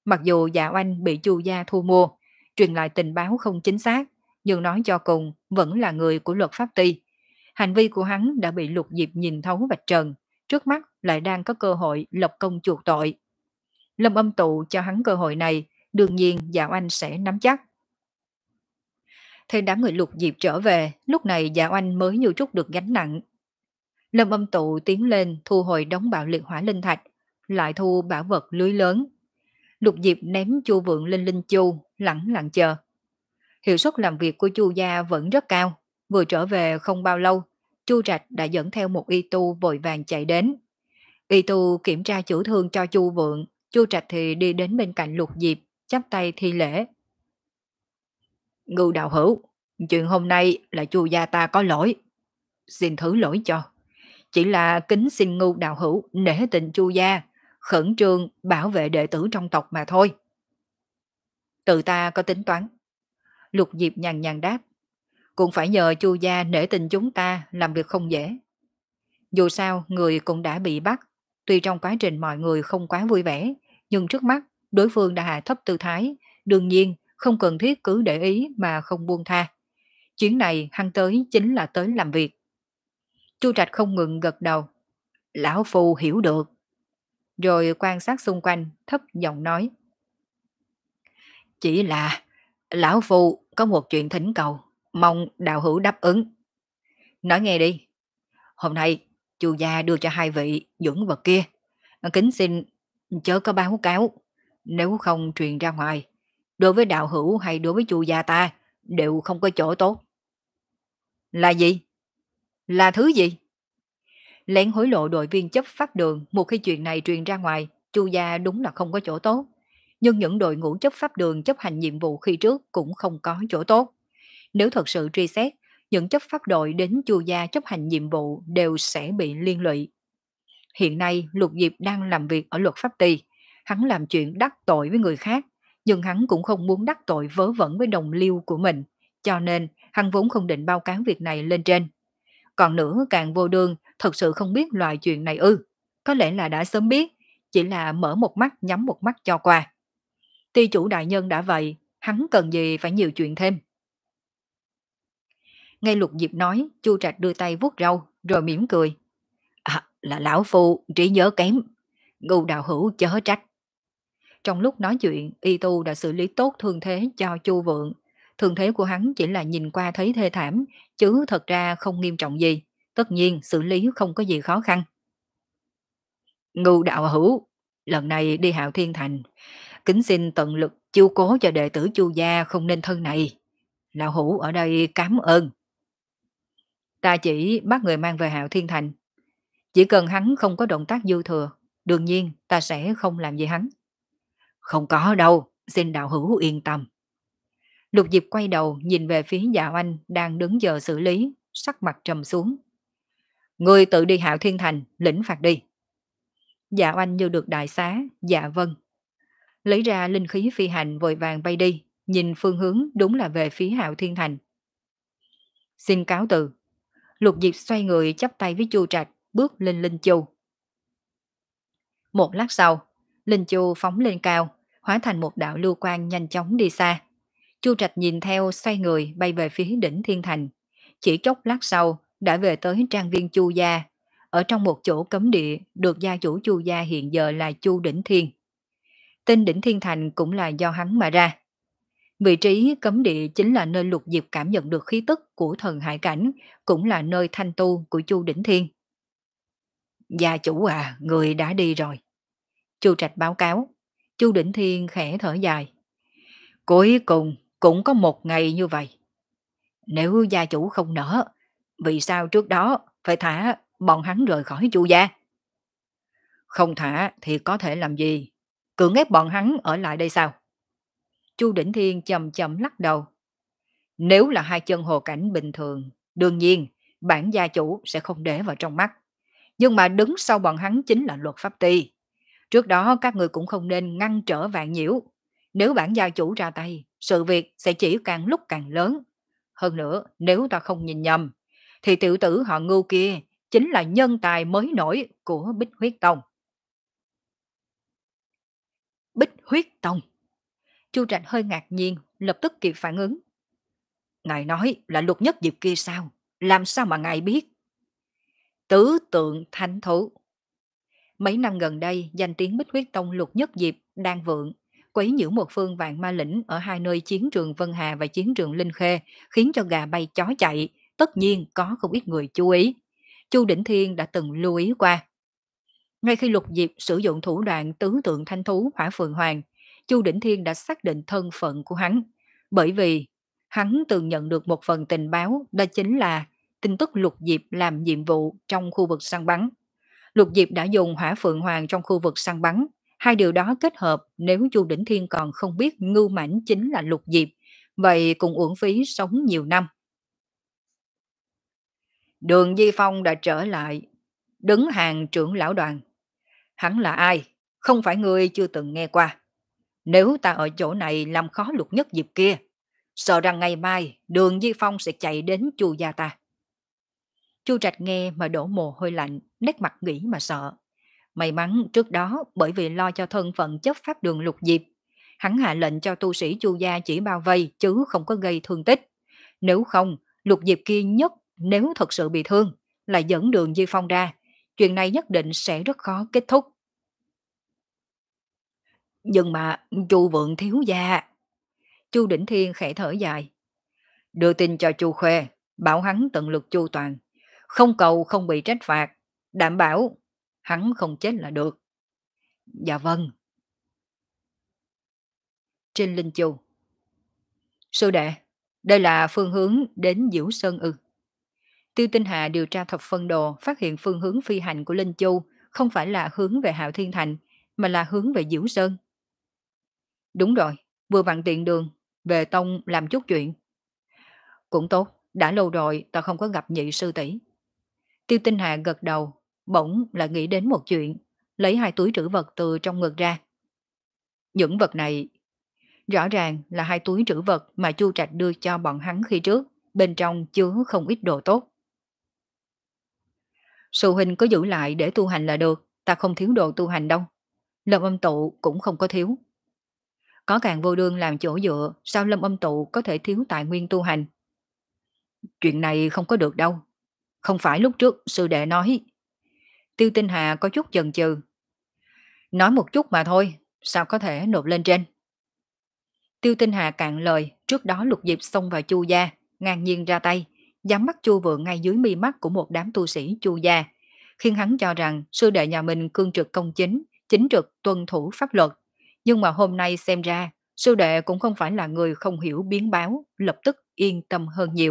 Mặc dù Dạ Oanh bị Chu gia thu mua, truyền lại tình báo không chính xác, nhưng nói cho cùng vẫn là người của luật pháp ty. Hành vi của hắn đã bị Lục Diệp nhìn thấu vạch trần, trước mắt lại đang có cơ hội lập công chuộc tội. Lâm Âm Tụ cho hắn cơ hội này, đương nhiên Dạ Oanh sẽ nắm chắc. Thấy đám người Lục Diệp trở về, lúc này Dạ Oanh mới như trút được gánh nặng. Lâm Âm Tụ tiến lên thu hồi đống bạo liệt hỏa linh thạch, lại thu bảo vật lưới lớn. Lục Diệp ném Chu Vượng lên linh chu, lẳng lặng chờ. Hiệu suất làm việc của Chu gia vẫn rất cao. Vừa trở về không bao lâu, Chu Trạch đã dẫn theo một y tu vội vàng chạy đến. Y tu kiểm tra chữa thương cho Chu Vượng, Chu Trạch thì đi đến bên cạnh Lục Diệp, chắp tay thi lễ. Ngưu đạo hữu, chuyện hôm nay là Chu gia ta có lỗi. Xin thứ lỗi cho. Chỉ là kính xin Ngưu đạo hữu nể tình Chu gia, khẩn trương bảo vệ đệ tử trong tộc mà thôi. Tự ta có tính toán. Lục Diệp nhàn nhàn đáp. Cũng phải nhờ Chu gia nể tình chúng ta làm việc không dễ. Dù sao người cũng đã bị bắt. Tuy trong quá trình mọi người không quá vui vẻ, nhưng trước mắt đối phương đã hạ thấp tư thái. Đương nhiên không cần thiết cứ để ý mà không buông tha. Chuyến này hắn tới chính là tới làm việc. Chu Trạch không ngừng gật đầu. Lão Phu hiểu được. Rồi quan sát xung quanh thấp giọng nói. Chỉ là Lão Phu có một chuyện thỉnh cầu, mong đạo hữu đáp ứng. Nói nghe đi. Hôm nay Chu gia đưa cho hai vị dưỡng vật kia, kính xin chớ có báo cáo, nếu không truyền ra ngoài, đối với đạo hữu hay đối với Chu gia ta đều không có chỗ tốt. Là gì? Là thứ gì? Lén hối lộ đội viên chấp pháp đường, một khi chuyện này truyền ra ngoài, Chu gia đúng là không có chỗ tốt. Nhưng những đội ngũ chấp pháp đường chấp hành nhiệm vụ khi trước cũng không có chỗ tốt. Nếu thật sự truy xét, những chấp pháp đội đến Chu gia chấp hành nhiệm vụ đều sẽ bị liên lụy. Hiện nay Lục Diệp đang làm việc ở luật pháp ty, hắn làm chuyện đắc tội với người khác, nhưng hắn cũng không muốn đắc tội vớ vẩn với đồng liêu của mình, cho nên hắn vốn không định báo cáo việc này lên trên. Còn nữa càng vô đương, thật sự không biết loại chuyện này ư, có lẽ là đã sớm biết, chỉ là mở một mắt nhắm một mắt cho qua. Ty chủ đại nhân đã vậy, hắn cần gì phải nhiều chuyện thêm. Nghe Lục Diệp nói, Chu Trạch đưa tay vuốt râu, rồi mỉm cười. À, là lão phu trí nhớ kém, Ngưu đạo hữu chớ trách. Trong lúc nói chuyện, y tu đã xử lý tốt thương thế cho Chu Vượng. Thương thế của hắn chỉ là nhìn qua thấy thê thảm, chứ thật ra không nghiêm trọng gì. Tất nhiên xử lý không có gì khó khăn. Ngưu đạo hữu, lần này đi Hạo Thiên Thành, kính xin tận lực chiêu cố cho đệ tử Chu gia không nên thân này. Lão hữu ở đây cảm ơn. Ta chỉ bắt người mang về Hạo Thiên Thành. Chỉ cần hắn không có động tác dư thừa, đương nhiên ta sẽ không làm gì hắn. Không có đâu, xin đạo hữu yên tâm. Lục Diệp quay đầu nhìn về phía Dạ Oanh đang đứng chờ xử lý, sắc mặt trầm xuống. Người tự đi Hạo Thiên Thành, lĩnh phạt đi. Dạ Oanh như được đại xá, dạ vâng. Lấy ra linh khí phi hành vội vàng bay đi, nhìn phương hướng đúng là về phía Hạo Thiên Thành. Xin cáo từ. Lục Diệp xoay người chắp tay với Chu Trạch, bước lên Linh Chu. Một lát sau, Linh Chu phóng lên cao, hóa thành một đạo lưu quang nhanh chóng đi xa. Chu Trạch nhìn theo xoay người bay về phía đỉnh Thiên Thành. Chỉ chốc lát sau đã về tới trang viên Chu gia, ở trong một chỗ cấm địa được gia chủ Chu gia hiện giờ là Chu Đỉnh Thiên. Tên Đỉnh Thiên Thành cũng là do hắn mà ra. Vị trí cấm địa chính là nơi Lục Diệp cảm nhận được khí tức của thần hải cảnh, cũng là nơi thanh tu của Chu Đỉnh Thiên. Gia chủ à, người đã đi rồi. Chu Trạch báo cáo. Chu Đỉnh Thiên khẽ thở dài. Cuối cùng cũng có một ngày như vậy. Nếu gia chủ không nỡ, vì sao trước đó phải thả bọn hắn rời khỏi Chu gia? Không thả thì có thể làm gì? Cưỡng ép bọn hắn ở lại đây sao? Chu Đỉnh Thiên chậm chậm lắc đầu. Nếu là hai chân hồ cảnh bình thường, đương nhiên bản gia chủ sẽ không để vào trong mắt. Nhưng mà đứng sau bọn hắn chính là luật pháp ty. Trước đó các người cũng không nên ngăn trở vạn nhiễu. Nếu bản gia chủ ra tay, sự việc sẽ chỉ càng lúc càng lớn. Hơn nữa, nếu ta không nhìn nhầm, thì tiểu tử họ Ngưu kia chính là nhân tài mới nổi của Bích Huyết Tông. Bích huyết tông. Chu Trạch hơi ngạc nhiên, lập tức kịp phản ứng. Ngài nói là Lục Nhất Diệp kia sao? Làm sao mà ngài biết? Tứ tượng thánh thú. Mấy năm gần đây, danh tiếng Bích huyết tông Lục Nhất Diệp đang vượng, quấy nhiễu một phương vạn ma lĩnh ở hai nơi chiến trường Vân Hà và chiến trường Linh Khê, khiến cho gà bay chó chạy, tất nhiên có không ít người chú ý. Chu Đỉnh Thiên đã từng lưu ý qua. Ngay khi Lục Diệp sử dụng thủ đoạn tứ tượng thanh thú Hỏa Phượng Hoàng, Chu Đỉnh Thiên đã xác định thân phận của hắn, bởi vì hắn từng nhận được một phần tình báo, đó chính là tin tức Lục Diệp làm nhiệm vụ trong khu vực săn bắn. Lục Diệp đã dùng Hỏa Phượng Hoàng trong khu vực săn bắn, hai điều đó kết hợp, nếu Chu Đỉnh Thiên còn không biết Ngưu Mãnh chính là Lục Diệp, vậy cũng uổng phí sống nhiều năm. Đường Di Phong đã trở lại, đứng hàng trưởng lão đoàn. Hắn là ai? Không phải ngươi chưa từng nghe qua. Nếu ta ở chỗ này làm khó Lục Nhất Diệp kia, sợ rằng ngày mai Đường Di Phong sẽ chạy đến Chu gia ta. Chu Trạch nghe mà đổ mồ hôi lạnh, nét mặt nghĩ mà sợ. May mắn trước đó bởi vì lo cho thân phận chấp pháp đường Lục Diệp, hắn hạ lệnh cho tu sĩ Chu gia chỉ bao vây chứ không có gây thương tích. Nếu không, Lục Diệp kia nhất nếu thật sự bị thương, lại dẫn Đường Di Phong ra, chuyện này nhất định sẽ rất khó kết thúc. Nhưng mà Chu Vượng thiếu gia. Chu Đỉnh Thiên khẽ thở dài. Đưa tin cho Chu Khuê, bảo hắn tận lực chu toàn, không cầu không bị trách phạt, đảm bảo hắn không chết là được. Dạ vâng. Trên Linh Chu. Sư đệ, đây là phương hướng đến Diễu Sơn ư? Tiêu Tinh Hà điều tra thập phân đồ, phát hiện phương hướng phi hành của Linh Chu không phải là hướng về Hạo Thiên Thành, mà là hướng về Diễu Sơn. Đúng rồi, vừa vặn tiện đường, về tông làm chút chuyện. Cũng tốt, đã lâu rồi ta không có gặp nhị sư tỷ. Tiêu Tinh Hà gật đầu, bỗng là nghĩ đến một chuyện, lấy hai túi trữ vật từ trong ngực ra. Những vật này rõ ràng là hai túi trữ vật mà Chu Trạch đưa cho bọn hắn khi trước, bên trong chứa không ít đồ tốt. Sư huynh có giữ lại để tu hành là được, ta không thiếu đồ tu hành đâu. Lâm Âm Tụ cũng không có thiếu. Có Càng Vô Đương làm chỗ dựa, sao Lâm Âm Tụ có thể thiếu tài nguyên tu hành? Chuyện này không có được đâu. Không phải lúc trước sư đệ nói. Tiêu Tinh Hà có chút chần chừ. Nói một chút mà thôi, sao có thể nộp lên trên? Tiêu Tinh Hà cạn lời, trước đó Lục Diệp xông vào Chu gia, ngang nhiên ra tay, giáng mắt Chu Vượng ngay dưới mi mắt của một đám tu sĩ Chu gia, khiến hắn cho rằng sư đệ nhà mình cương trực công chính, chính trực tuân thủ pháp luật. Nhưng mà hôm nay xem ra, sư đệ cũng không phải là người không hiểu biến báo, lập tức yên tâm hơn nhiều.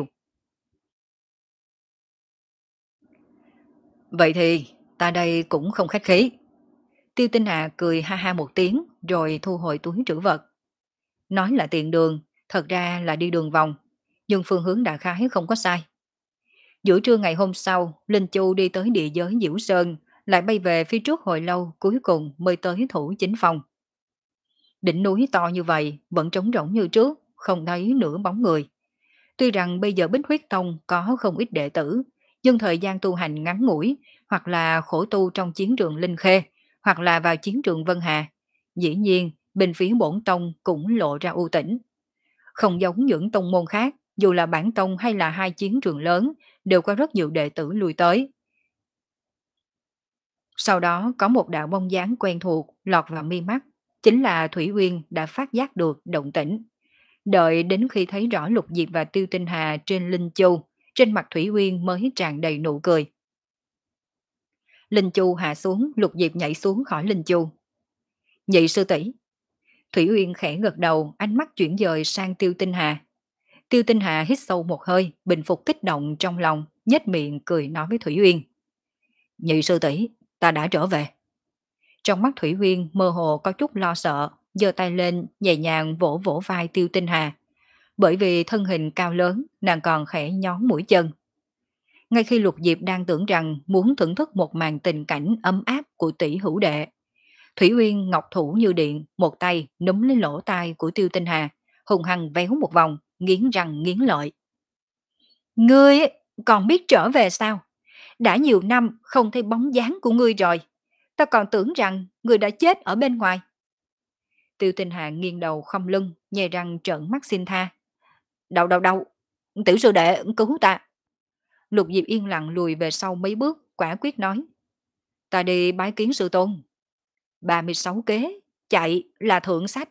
Vậy thì, ta đây cũng không khách khí. Tiêu Tinh Hà cười ha ha một tiếng, rồi thu hồi túi trữ vật. Nói là tiện đường, thật ra là đi đường vòng, nhưng phương hướng đại khái không có sai. Giữa trưa ngày hôm sau, Linh Chu đi tới địa giới Diễu Sơn, lại bay về phía trước hồi lâu, cuối cùng mới tới thủ chính phòng. Đỉnh núi to như vậy, vẫn trống rỗng như trước, không thấy nửa bóng người. Tuy rằng bây giờ Bích Huyết Tông có không ít đệ tử, nhưng thời gian tu hành ngắn ngủi, hoặc là khổ tu trong chiến trường Linh Khê, hoặc là vào chiến trường Vân Hà. Dĩ nhiên, bên phía bổn tông cũng lộ ra ưu tĩnh. Không giống những tông môn khác, dù là bản tông hay là hai chiến trường lớn, đều có rất nhiều đệ tử lui tới. Sau đó có một đạo bông dáng quen thuộc lọt vào mi mắt, chính là Thủy Uyên đã phát giác được động tĩnh. Đợi đến khi thấy rõ Lục Diệp và Tiêu Tinh Hà trên Linh Chu, trên mặt Thủy Uyên mới tràn đầy nụ cười. Linh Chu hạ xuống, Lục Diệp nhảy xuống khỏi Linh Chu. Nhị sư tỷ. Thủy Uyên khẽ gật đầu, ánh mắt chuyển dời sang Tiêu Tinh Hà. Tiêu Tinh Hà hít sâu một hơi, bình phục kích động trong lòng, nhếch miệng cười nói với Thủy Uyên. Nhị sư tỷ, ta đã trở về. Trong mắt Thủy Uyên mơ hồ có chút lo sợ, giơ tay lên nhẹ nhàng vỗ vỗ vai Tiêu Tinh Hà. Bởi vì thân hình cao lớn, nàng còn khẽ nhón mũi chân. Ngay khi Lục Diệp đang tưởng rằng muốn thưởng thức một màn tình cảnh ấm áp của tỷ hữu đệ, Thủy Uyên ngọc thủ như điện, một tay núm lên lỗ tai của Tiêu Tinh Hà, hùng hăng véo một vòng, nghiến răng nghiến lợi. Ngươi còn biết trở về sao? Đã nhiều năm không thấy bóng dáng của ngươi rồi. Ta còn tưởng rằng ngươi đã chết ở bên ngoài. Tiêu Tinh Hà nghiêng đầu không lưng, nhè răng trợn mắt xin tha. Đau đau đau, tiểu sư đệ cứu ta. Lục Diệp yên lặng lùi về sau mấy bước, quả quyết nói. Ta đi bái kiến sư tôn. ba mươi sáu kế, chạy là thượng sách.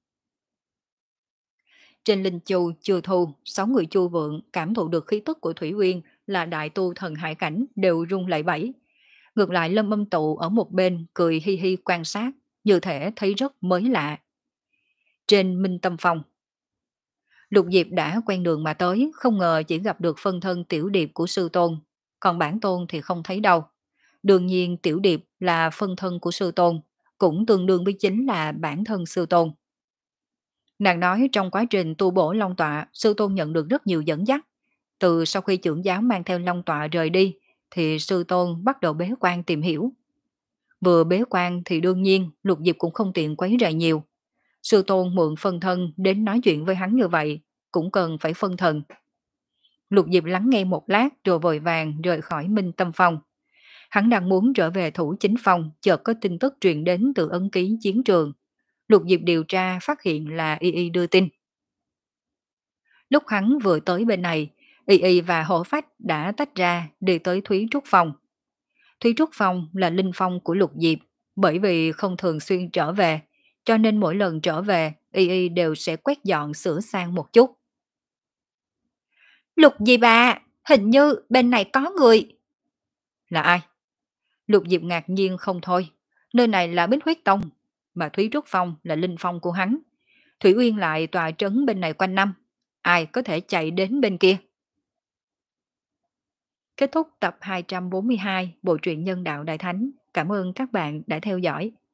Trên linh chu chưa thu, sáu người chu vượng cảm thụ được khí tức của Thủy Uyên là đại tu thần hải cảnh đều run lẩy bẩy. Ngược lại Lâm Âm Tụ ở một bên cười hi hi quan sát, như thể thấy rất mới lạ. Trên Minh Tâm Phong, Lục Diệp đã quen đường mà tới, không ngờ chỉ gặp được phân thân tiểu điệp của sư tôn, còn bản tôn thì không thấy đâu. Đương nhiên tiểu điệp là phân thân của sư tôn, cũng tương đương với chính là bản thân sư tôn. Nàng nói trong quá trình tu bổ Long Tọa, sư tôn nhận được rất nhiều dẫn dắt. Từ sau khi trưởng giáo mang theo Long Tọa rời đi, thì sư tôn bắt đầu bế quan tìm hiểu. Vừa bế quan thì đương nhiên Lục Diệp cũng không tiện quấy rầy nhiều. Sư tôn mượn phân thân đến nói chuyện với hắn như vậy, cũng cần phải phân thần. Lục Diệp lắng nghe một lát rồi vội vàng rời khỏi Minh Tâm Phong. Hắn đang muốn trở về thủ chính phòng, chợt có tin tức truyền đến từ ấn ký chiến trường. Lục Diệp điều tra phát hiện là Y Y đưa tin. Lúc hắn vừa tới bên này, Y Y và Hổ Phách đã tách ra đi tới Thúy Trúc Phong. Thúy Trúc Phong là linh phong của Lục Diệp, bởi vì không thường xuyên trở về, cho nên mỗi lần trở về, Y Y đều sẽ quét dọn sửa sang một chút. Lục Diệp à, hình như bên này có người. Là ai? Lục Diệp ngạc nhiên không thôi, nơi này là Bích Huyết Tông, mà Thúy Trúc Phong là linh phong của hắn. Thủy Uyên lại tòa trấn bên này quanh năm, ai có thể chạy đến bên kia. Kết thúc tập hai trăm bốn mươi hai Bộ truyện Nhân đạo Đại Thánh. Cảm ơn các bạn đã theo dõi.